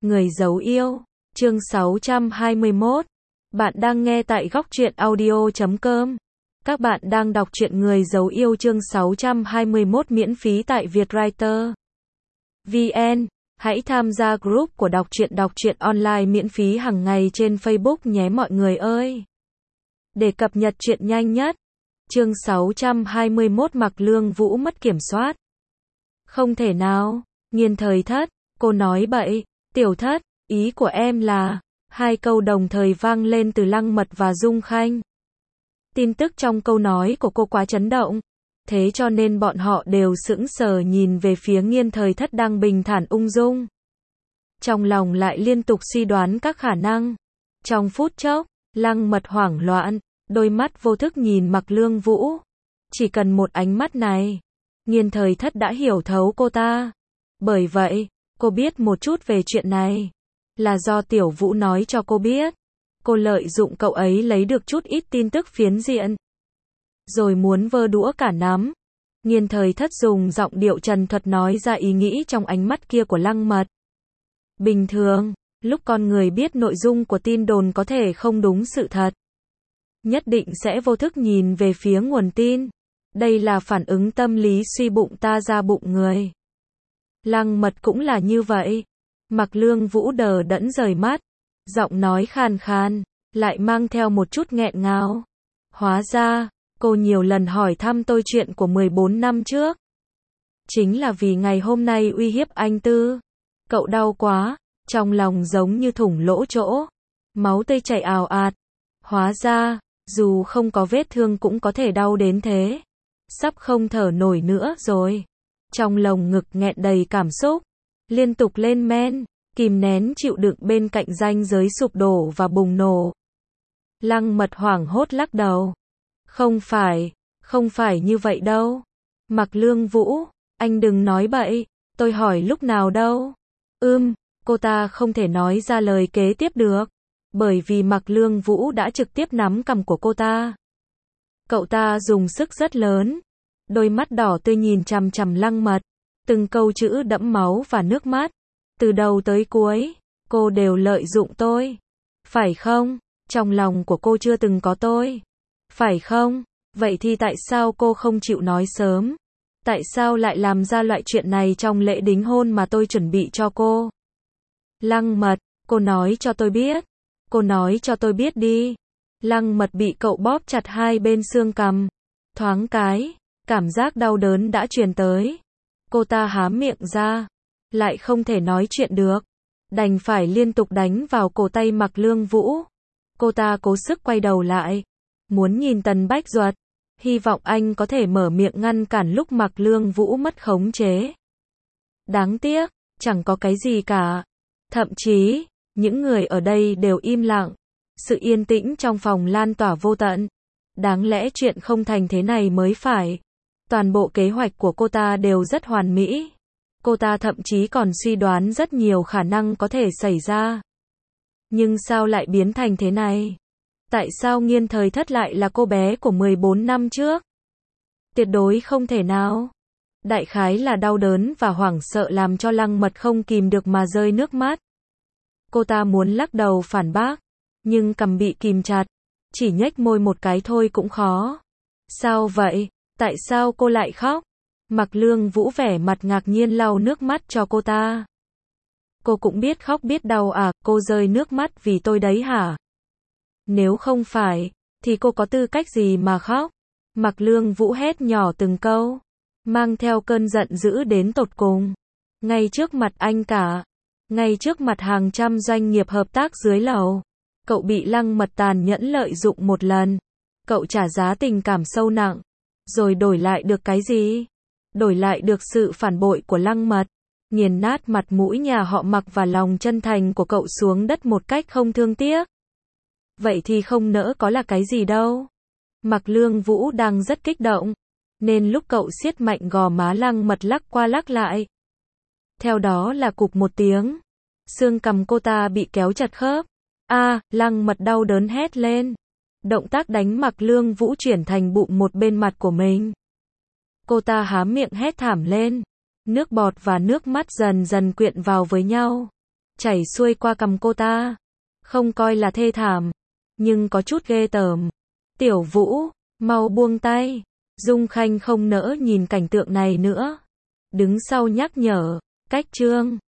Người giấu yêu, chương 621. Bạn đang nghe tại Góc Truyện Audio.com. Các bạn đang đọc truyện Người giấu yêu chương 621 miễn phí tại Vietwriter VN. Hãy tham gia group của đọc truyện online miễn phí hàng ngày trên Facebook nhé mọi người ơi. Để cập nhật truyện nhanh nhất. Chương 621 Mạc Lương Vũ mất kiểm soát. Không thể nào, Nghiên Thời Thất, cô nói bậy. Tiểu Thất, ý của em là, hai câu đồng thời vang lên từ Lăng Mật và Dung Khanh. Tin tức trong câu nói của cô quá chấn động, thế cho nên bọn họ đều sững sờ nhìn về phía Nghiên Thời Thất đang bình thản ung dung. Trong lòng lại liên tục suy đoán các khả năng. Trong phút chốc, Lăng Mật hoảng loạn, đôi mắt vô thức nhìn Mạc Lương Vũ. Chỉ cần một ánh mắt này, Nghiên Thời Thất đã hiểu thấu cô ta. Bởi vậy, cô biết một chút về chuyện này, là do Tiểu Vũ nói cho cô biết. Cô lợi dụng cậu ấy lấy được chút ít tin tức phiến diện, rồi muốn vơ đũa cả nắm. Nghiên Thời Thất dùng giọng điệu trần thuật nói ra ý nghĩ trong ánh mắt kia của Lăng Mật. Bình thường, lúc con người biết nội dung của tin đồn có thể không đúng sự thật, nhất định sẽ vô thức nhìn về phía nguồn tin. Đây là phản ứng tâm lý suy bụng ta ra bụng người. Lăng Mật cũng là như vậy. Mạc Lương Vũ đờ đẫn rời mắt, giọng nói khàn khàn, lại mang theo một chút nghẹn ngào. Hóa ra, cô nhiều lần hỏi thăm tôi chuyện của 14 năm trước. Chính là vì ngày hôm nay uy hiếp anh Tư. Cậu đau quá, trong lòng giống như thủng lỗ chỗ. Máu tươi chảy ào ạt. Hóa ra, dù không có vết thương cũng có thể đau đến thế. Sắp không thở nổi nữa rồi. Trong lồng ngực nghẹn đầy cảm xúc, liên tục lên men, kìm nén chịu đựng bên cạnh ranh giới sụp đổ và bùng nổ. Lăng Mật hoảng hốt lắc đầu. Không phải như vậy đâu. Mạc Lương Vũ, anh đừng nói bậy, tôi hỏi lúc nào đâu. Cô ta không thể nói ra lời kế tiếp được, bởi vì Mạc Lương Vũ đã trực tiếp nắm cằm của cô ta. Cậu ta dùng sức rất lớn, đôi mắt đỏ tươi nhìn chằm chằm Lăng Mật, từng câu chữ đẫm máu và nước mắt. Từ đầu tới cuối, cô đều lợi dụng tôi. Phải không? Trong lòng của cô chưa từng có tôi. Phải không? Vậy thì tại sao cô không chịu nói sớm? Tại sao lại làm ra loại chuyện này trong lễ đính hôn mà tôi chuẩn bị cho cô? Lăng Mật, cô nói cho tôi biết. Cô nói cho tôi biết đi. Lăng Mật bị cậu bóp chặt hai bên xương cằm. Thoáng cái, cảm giác đau đớn đã truyền tới. Cô ta há miệng ra, lại không thể nói chuyện được, đành phải liên tục đánh vào cổ tay Mạc Lương Vũ. Cô ta cố sức quay đầu lại, muốn nhìn Tần Bách Duật, hy vọng anh có thể mở miệng ngăn cản lúc Mạc Lương Vũ mất khống chế. Đáng tiếc, chẳng có cái gì cả. Thậm chí, những người ở đây đều im lặng. Sự yên tĩnh trong phòng lan tỏa vô tận. Đáng lẽ chuyện không thành thế này mới phải. Toàn bộ kế hoạch của cô ta đều rất hoàn mỹ. Cô ta thậm chí còn suy đoán rất nhiều khả năng có thể xảy ra. Nhưng sao lại biến thành thế này? Tại sao Nghiên Thời Thất lại là cô bé của 14 năm trước? Tuyệt đối không thể nào. Đại khái là đau đớn và hoảng sợ làm cho Lăng Mật không kìm được mà rơi nước mắt. Cô ta muốn lắc đầu phản bác, nhưng cằm bị kìm chặt, chỉ nhếch môi một cái thôi cũng khó. Sao vậy? Tại sao cô lại khóc? Mạc Lương Vũ vẻ mặt ngạc nhiên lau nước mắt cho cô ta. Cô cũng biết khóc biết đau à, cô rơi nước mắt vì tôi đấy hả? Nếu không phải, thì cô có tư cách gì mà khóc? Mạc Lương Vũ hét nhỏ từng câu, mang theo cơn giận dữ đến tột cùng. Ngay trước mặt anh cả, ngay trước mặt hàng trăm doanh nghiệp hợp tác dưới lầu, cậu bị Lăng Mật tàn nhẫn lợi dụng một lần. Cậu trả giá tình cảm sâu nặng, rồi đổi lại được cái gì? Đổi lại được sự phản bội của Lăng Mật, nghiền nát mặt mũi nhà họ Mạc và lòng chân thành của cậu xuống đất một cách không thương tiếc. Vậy thì không nỡ có là cái gì đâu. Mạc Lương Vũ đang rất kích động, nên lúc cậu siết mạnh gò má Lăng Mật lắc qua lắc lại. Theo đó là cụp một tiếng, xương cằm cô ta bị kéo chặt khớp. Lăng Mật đau đớn hét lên. Động tác đánh Mạc Lương Vũ chuyển thành bụng một bên mặt của mình. Cô ta há miệng hét thảm lên. Nước bọt và nước mắt dần dần quyện vào với nhau. chảy xuôi qua cằm cô ta. Không coi là thê thảm, nhưng có chút ghê tởm. Tiểu Vũ, mau buông tay. Dung Khanh không nỡ nhìn cảnh tượng này nữa. Đứng sau nhắc nhở, Cách Trương,